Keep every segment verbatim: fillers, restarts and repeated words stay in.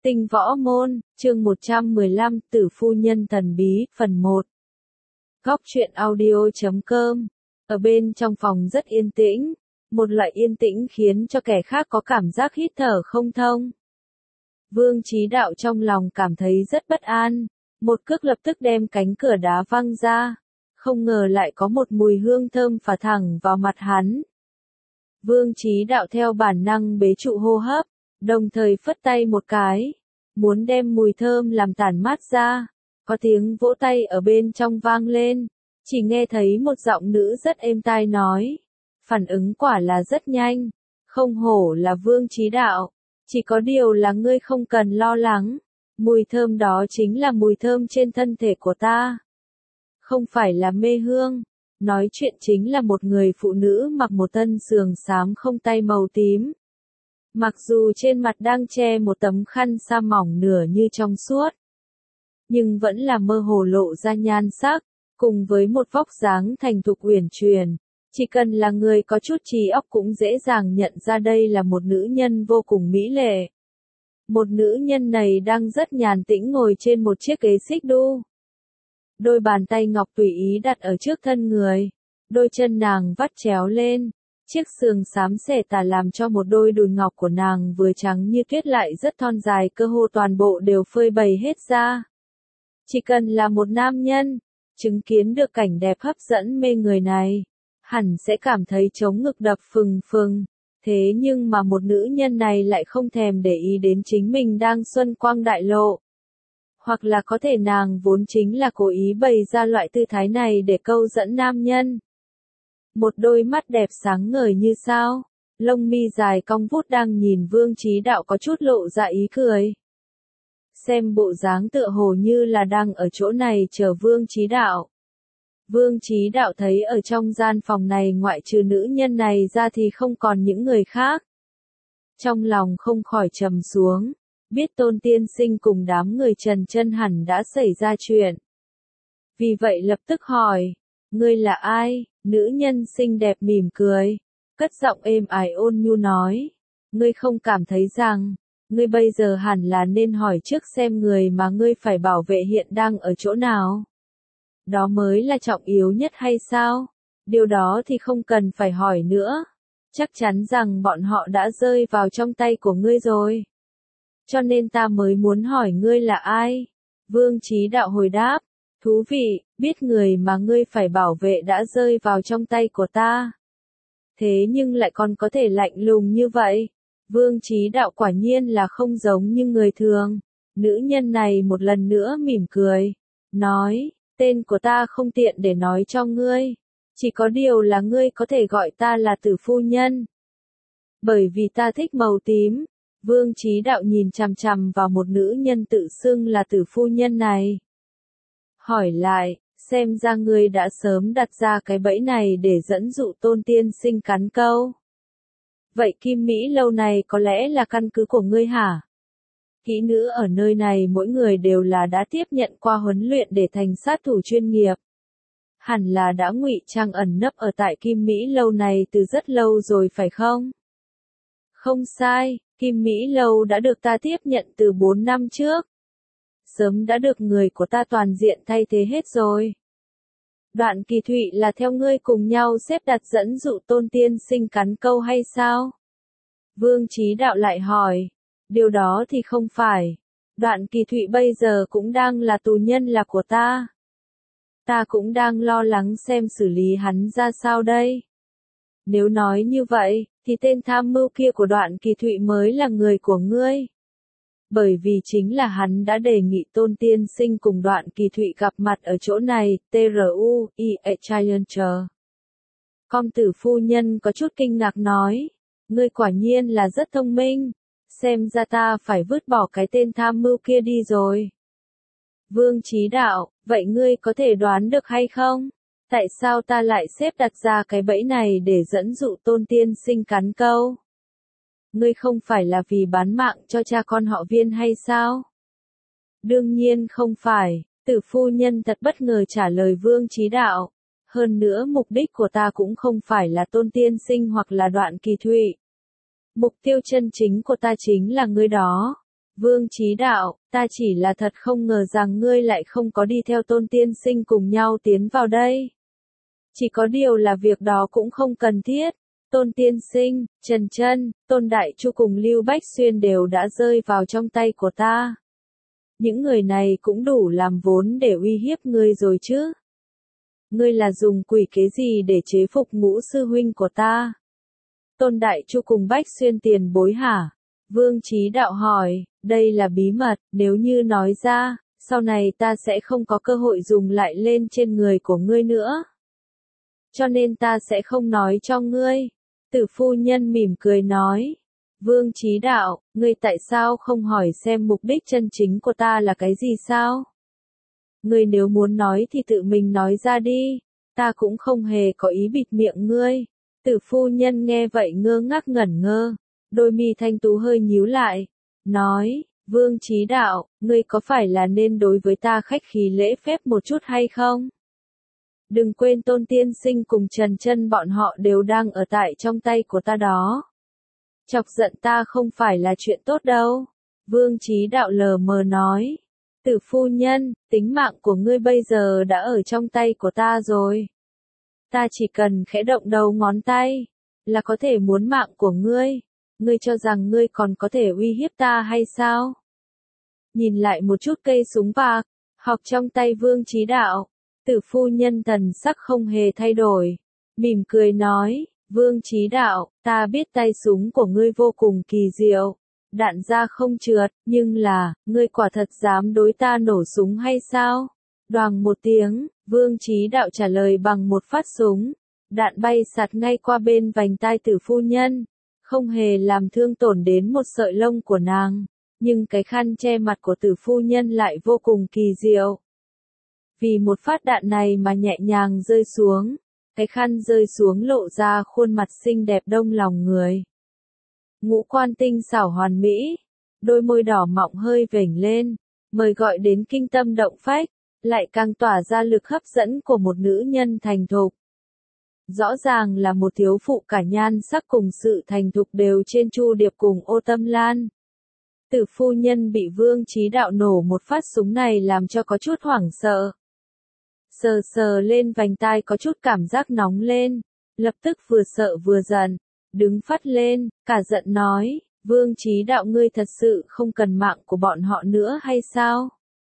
Tinh võ môn, chương một trăm mười lăm, Tử phu nhân thần bí, phần một. Góc truyện audio chấm com. Ở bên trong phòng rất yên tĩnh, một loại yên tĩnh khiến cho kẻ khác có cảm giác hít thở không thông. Vương Chí Đạo trong lòng cảm thấy rất bất an, một cước lập tức đem cánh cửa đá văng ra, không ngờ lại có một mùi hương thơm phả thẳng vào mặt hắn. Vương Chí Đạo theo bản năng bế trụ hô hấp, đồng thời phất tay một cái, muốn đem mùi thơm làm tản mát ra. Có tiếng vỗ tay ở bên trong vang lên, chỉ nghe thấy một giọng nữ rất êm tai nói, phản ứng quả là rất nhanh, không hổ là Vương Chí Đạo, chỉ có điều là ngươi không cần lo lắng, mùi thơm đó chính là mùi thơm trên thân thể của ta, không phải là mê hương. Nói chuyện chính là một người phụ nữ mặc một thân sườn xám không tay màu tím. Mặc dù trên mặt đang che một tấm khăn sa mỏng nửa như trong suốt, nhưng vẫn là mơ hồ lộ ra nhan sắc, cùng với một vóc dáng thành thục uyển chuyển, chỉ cần là người có chút trí óc cũng dễ dàng nhận ra đây là một nữ nhân vô cùng mỹ lệ. Một nữ nhân này đang rất nhàn tĩnh ngồi trên một chiếc ghế xích đu. Đôi bàn tay ngọc tùy ý đặt ở trước thân người, đôi chân nàng vắt chéo lên, chiếc sườn xám xẻ tà làm cho một đôi đùi ngọc của nàng vừa trắng như tuyết lại rất thon dài, cơ hồ toàn bộ đều phơi bày hết ra. Chỉ cần là một nam nhân, chứng kiến được cảnh đẹp hấp dẫn mê người này, hẳn sẽ cảm thấy trống ngực đập phừng phừng, thế nhưng mà một nữ nhân này lại không thèm để ý đến chính mình đang xuân quang đại lộ. Hoặc là có thể nàng vốn chính là cố ý bày ra loại tư thái này để câu dẫn nam nhân. Một đôi mắt đẹp sáng ngời như sao, lông mi dài cong vút đang nhìn Vương Chí Đạo có chút lộ ra ý cười. Xem bộ dáng tựa hồ như là đang ở chỗ này chờ Vương Chí Đạo. Vương Chí Đạo thấy ở trong gian phòng này ngoại trừ nữ nhân này ra thì không còn những người khác. Trong lòng không khỏi trầm xuống, biết Tôn tiên sinh cùng đám người Trần Chân hẳn đã xảy ra chuyện. Vì vậy lập tức hỏi, ngươi là ai? Nữ nhân xinh đẹp mỉm cười, cất giọng êm ái ôn nhu nói, ngươi không cảm thấy rằng, ngươi bây giờ hẳn là nên hỏi trước xem người mà ngươi phải bảo vệ hiện đang ở chỗ nào. Đó mới là trọng yếu nhất hay sao? Điều đó thì không cần phải hỏi nữa. Chắc chắn rằng bọn họ đã rơi vào trong tay của ngươi rồi. Cho nên ta mới muốn hỏi ngươi là ai? Vương Chí Đạo hồi đáp, thú vị, biết người mà ngươi phải bảo vệ đã rơi vào trong tay của ta. Thế nhưng lại còn có thể lạnh lùng như vậy. Vương Chí Đạo quả nhiên là không giống như người thường. Nữ nhân này một lần nữa mỉm cười, nói, tên của ta không tiện để nói cho ngươi. Chỉ có điều là ngươi có thể gọi ta là Tử phu nhân. Bởi vì ta thích màu tím. Vương Chí Đạo nhìn chằm chằm vào một nữ nhân tự xưng là Tử phu nhân này. Hỏi lại, xem ra ngươi đã sớm đặt ra cái bẫy này để dẫn dụ Tôn tiên sinh cắn câu. Vậy Kim Mỹ lâu này có lẽ là căn cứ của ngươi hả? Kỹ nữ ở nơi này mỗi người đều là đã tiếp nhận qua huấn luyện để thành sát thủ chuyên nghiệp. Hẳn là đã ngụy trang ẩn nấp ở tại Kim Mỹ lâu này từ rất lâu rồi phải không? Không sai, Kim Mỹ lâu đã được ta tiếp nhận từ bốn năm trước. Sớm đã được người của ta toàn diện thay thế hết rồi. Đoạn Kỳ Thụy là theo ngươi cùng nhau xếp đặt dẫn dụ Tôn tiên sinh cắn câu hay sao? Vương Chí Đạo lại hỏi, điều đó thì không phải. Đoạn Kỳ Thụy bây giờ cũng đang là tù nhân là của ta. Ta cũng đang lo lắng xem xử lý hắn ra sao đây. Nếu nói như vậy, thì tên tham mưu kia của Đoạn Kỳ Thụy mới là người của ngươi. Bởi vì chính là hắn đã đề nghị Tôn tiên sinh cùng Đoạn Kỳ Thụy gặp mặt ở chỗ này, tru, ie Challenger. Công tử phu nhân có chút kinh ngạc nói, ngươi quả nhiên là rất thông minh, xem ra ta phải vứt bỏ cái tên tham mưu kia đi rồi. Vương Chí Đạo, vậy ngươi có thể đoán được hay không? Tại sao ta lại xếp đặt ra cái bẫy này để dẫn dụ Tôn tiên sinh cắn câu? Ngươi không phải là vì bán mạng cho cha con họ Viên hay sao? Đương nhiên không phải, Tử phu nhân thật bất ngờ trả lời Vương Chí Đạo. Hơn nữa mục đích của ta cũng không phải là Tôn tiên sinh hoặc là Đoạn Kỳ Thụy. Mục tiêu chân chính của ta chính là ngươi đó. Vương Chí Đạo, ta chỉ là thật không ngờ rằng ngươi lại không có đi theo Tôn tiên sinh cùng nhau tiến vào đây. Chỉ có điều là việc đó cũng không cần thiết. Tôn tiên sinh, Trần Chân, Tôn Đại Chu cùng Lưu Bách Xuyên đều đã rơi vào trong tay của ta. Những người này cũng đủ làm vốn để uy hiếp ngươi rồi chứ. Ngươi là dùng quỷ kế gì để chế phục ngũ sư huynh của ta? Tôn Đại Chu cùng Bách Xuyên tiền bối hả? Vương Chí Đạo hỏi, đây là bí mật, nếu như nói ra, sau này ta sẽ không có cơ hội dùng lại lên trên người của ngươi nữa. Cho nên ta sẽ không nói cho ngươi. Tử phu nhân mỉm cười nói. Vương Chí Đạo, ngươi tại sao không hỏi xem mục đích chân chính của ta là cái gì sao? Ngươi nếu muốn nói thì tự mình nói ra đi, ta cũng không hề có ý bịt miệng ngươi. Tử phu nhân nghe vậy ngơ ngác ngẩn ngơ, đôi mi thanh tú hơi nhíu lại, nói, Vương Chí Đạo, ngươi có phải là nên đối với ta khách khí lễ phép một chút hay không? Đừng quên Tôn tiên sinh cùng Trần Chân bọn họ đều đang ở tại trong tay của ta đó. Chọc giận ta không phải là chuyện tốt đâu. Vương Chí Đạo lờ mờ nói. Tử phu nhân, tính mạng của ngươi bây giờ đã ở trong tay của ta rồi. Ta chỉ cần khẽ động đầu ngón tay, là có thể muốn mạng của ngươi. Ngươi cho rằng ngươi còn có thể uy hiếp ta hay sao? Nhìn lại một chút cây súng bạc, học trong tay Vương Chí Đạo. Tử phu nhân thần sắc không hề thay đổi, mỉm cười nói, Vương Chí Đạo, ta biết tay súng của ngươi vô cùng kỳ diệu, đạn ra không trượt, nhưng là, ngươi quả thật dám đối ta nổ súng hay sao? Đoàng một tiếng, Vương Chí Đạo trả lời bằng một phát súng, đạn bay sạt ngay qua bên vành tai tử phu nhân, không hề làm thương tổn đến một sợi lông của nàng, nhưng cái khăn che mặt của tử phu nhân lại vô cùng kỳ diệu. Vì một phát đạn này mà nhẹ nhàng rơi xuống, cái khăn rơi xuống lộ ra khuôn mặt xinh đẹp đông lòng người. Ngũ quan tinh xảo hoàn mỹ, đôi môi đỏ mọng hơi vểnh lên, mời gọi đến kinh tâm động phách, lại càng tỏa ra lực hấp dẫn của một nữ nhân thành thục. Rõ ràng là một thiếu phụ cả nhan sắc cùng sự thành thục đều trên Chu Điệp cùng Ô Tâm Lan. Tử phu nhân bị Vương Chí Đạo nổ một phát súng này làm cho có chút hoảng sợ. Sờ sờ lên vành tai có chút cảm giác nóng lên, lập tức vừa sợ vừa giận, đứng phắt lên, cả giận nói, Vương Chí Đạo ngươi thật sự không cần mạng của bọn họ nữa hay sao?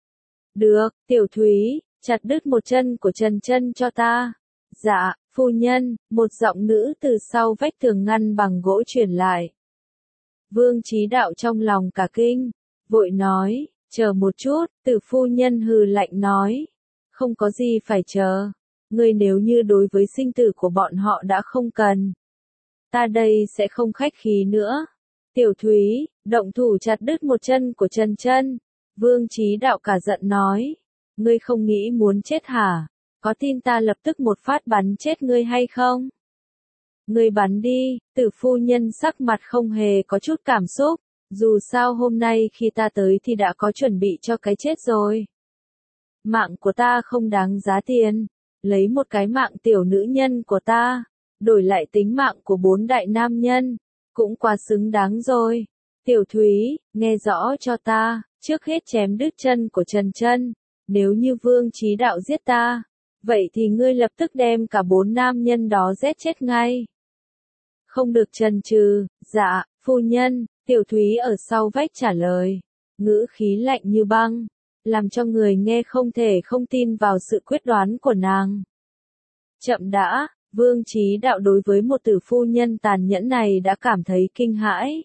Được, Tiểu Thúy, chặt đứt một chân của Trần Chân cho ta. Dạ, phu nhân, một giọng nữ từ sau vách tường ngăn bằng gỗ truyền lại. Vương Chí Đạo trong lòng cả kinh, vội nói, chờ một chút, Tử phu nhân hừ lạnh nói. Không có gì phải chờ, ngươi nếu như đối với sinh tử của bọn họ đã không cần. Ta đây sẽ không khách khí nữa. Tiểu Thúy, động thủ chặt đứt một chân của Trần Chân. Vương Chí Đạo cả giận nói. Ngươi không nghĩ muốn chết hả? Có tin ta lập tức một phát bắn chết ngươi hay không? Ngươi bắn đi, tử phu nhân sắc mặt không hề có chút cảm xúc. Dù sao hôm nay khi ta tới thì đã có chuẩn bị cho cái chết rồi. Mạng của ta không đáng giá tiền, lấy một cái mạng tiểu nữ nhân của ta, đổi lại tính mạng của bốn đại nam nhân, cũng quá xứng đáng rồi. Tiểu Thúy, nghe rõ cho ta, trước hết chém đứt chân của Trần Chân, nếu như Vương Chí Đạo giết ta, vậy thì ngươi lập tức đem cả bốn nam nhân đó giết chết ngay. Không được chần chừ, dạ, phu nhân, Tiểu Thúy ở sau vách trả lời, ngữ khí lạnh như băng, làm cho người nghe không thể không tin vào sự quyết đoán của nàng. Chậm đã, Vương Chí Đạo đối với một tử phu nhân tàn nhẫn này đã cảm thấy kinh hãi.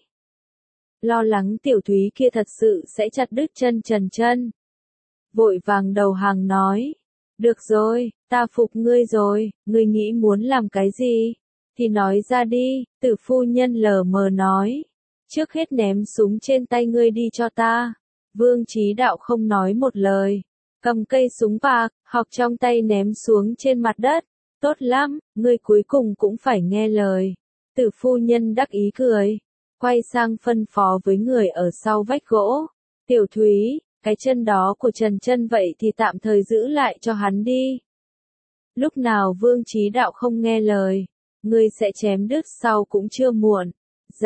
Lo lắng Tiểu Thúy kia thật sự sẽ chặt đứt chân Trần Chân. Vội vàng đầu hàng nói, được rồi, ta phục ngươi rồi, ngươi nghĩ muốn làm cái gì? Thì nói ra đi, tử phu nhân lờ mờ nói. Trước hết ném súng trên tay ngươi đi cho ta. Vương Chí Đạo không nói một lời, cầm cây súng bạc, học trong tay ném xuống trên mặt đất. Tốt lắm, ngươi cuối cùng cũng phải nghe lời. Tử phu nhân đắc ý cười, quay sang phân phó với người ở sau vách gỗ. Tiểu Thúy, cái chân đó của Trần Chân vậy thì tạm thời giữ lại cho hắn đi. Lúc nào Vương Chí Đạo không nghe lời, ngươi sẽ chém đứt sau cũng chưa muộn. Dạ,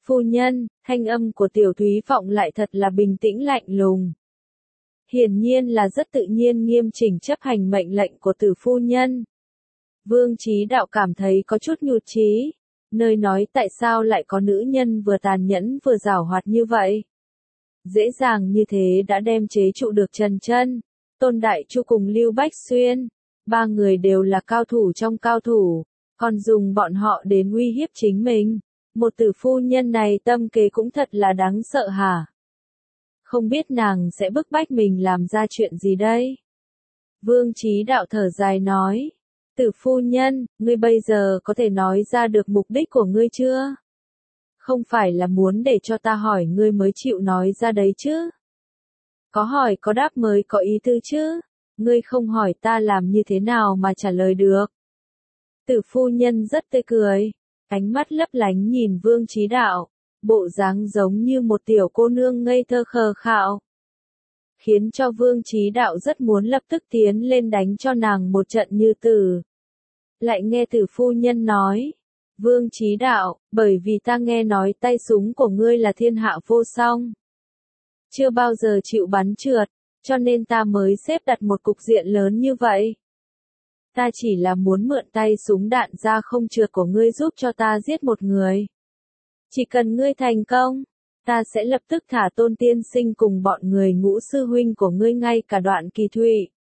Phu nhân, thanh âm của Tiểu Thúy vọng lại thật là bình tĩnh lạnh lùng. Hiển nhiên là rất tự nhiên nghiêm chỉnh chấp hành mệnh lệnh của Tử phu nhân. Vương Chí Đạo cảm thấy có chút nhụt chí, nơi nói tại sao lại có nữ nhân vừa tàn nhẫn vừa giảo hoạt như vậy. Dễ dàng như thế đã đem chế trụ được Trần Chân, Tôn Đại Chu cùng Lưu Bách Xuyên, ba người đều là cao thủ trong cao thủ, còn dùng bọn họ đến uy hiếp chính mình. Một Tử phu nhân này tâm kế cũng thật là đáng sợ hả? Không biết nàng sẽ bức bách mình làm ra chuyện gì đây? Vương Chí Đạo thở dài nói. Tử phu nhân, ngươi bây giờ có thể nói ra được mục đích của ngươi chưa? Không phải là muốn để cho ta hỏi ngươi mới chịu nói ra đấy chứ? Có hỏi có đáp mới có ý tư chứ? Ngươi không hỏi ta làm như thế nào mà trả lời được? Tử phu nhân rất tươi cười, ánh mắt lấp lánh nhìn Vương Chí Đạo, bộ dáng giống như một tiểu cô nương ngây thơ khờ khạo. Khiến cho Vương Chí Đạo rất muốn lập tức tiến lên đánh cho nàng một trận như tử. Lại nghe Tử phu nhân nói, Vương Chí Đạo, bởi vì ta nghe nói tay súng của ngươi là thiên hạ vô song. Chưa bao giờ chịu bắn trượt, cho nên ta mới xếp đặt một cục diện lớn như vậy. Ta chỉ là muốn mượn tay súng đạn ra không trượt của ngươi giúp cho ta giết một người. Chỉ cần ngươi thành công, ta sẽ lập tức thả Tôn tiên sinh cùng bọn người Ngũ sư huynh của ngươi ngay cả Đoạn Kỳ Thụy.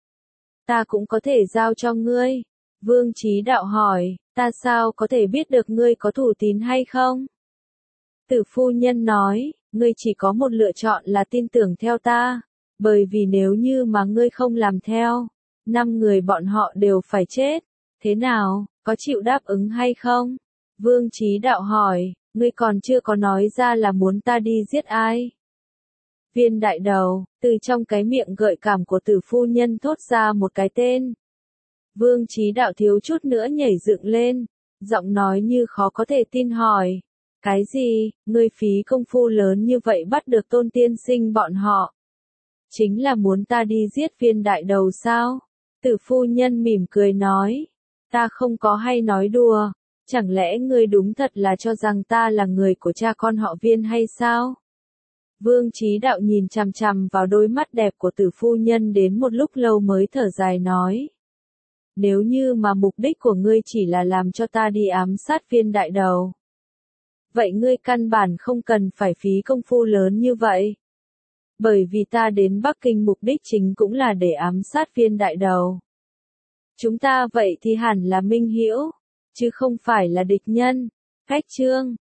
Ta cũng có thể giao cho ngươi. Vương Chí Đạo hỏi, ta sao có thể biết được ngươi có thủ tín hay không? Tử phu nhân nói, ngươi chỉ có một lựa chọn là tin tưởng theo ta, bởi vì nếu như mà ngươi không làm theo, năm người bọn họ đều phải chết. Thế nào, có chịu đáp ứng hay không? Vương Chí Đạo hỏi, ngươi còn chưa có nói ra là muốn ta đi giết ai? Viên Đại Đầu, từ trong cái miệng gợi cảm của Tử phu nhân thốt ra một cái tên. Vương Chí Đạo thiếu chút nữa nhảy dựng lên, giọng nói như khó có thể tin hỏi. Cái gì, ngươi phí công phu lớn như vậy bắt được Tôn tiên sinh bọn họ? Chính là muốn ta đi giết Viên Đại Đầu sao? Tử phu nhân mỉm cười nói. Ta không có hay nói đùa, chẳng lẽ ngươi đúng thật là cho rằng ta là người của cha con họ Viên hay sao? Vương Chí Đạo nhìn chằm chằm vào đôi mắt đẹp của Tử phu nhân đến một lúc lâu mới thở dài nói. Nếu như mà mục đích của ngươi chỉ là làm cho ta đi ám sát Viên Đại Đầu, vậy ngươi căn bản không cần phải phí công phu lớn như vậy. Bởi vì ta đến Bắc Kinh mục đích chính cũng là để ám sát Viên Đại Đầu. Chúng ta vậy thì hẳn là minh hữu, chứ không phải là địch nhân. Cách chương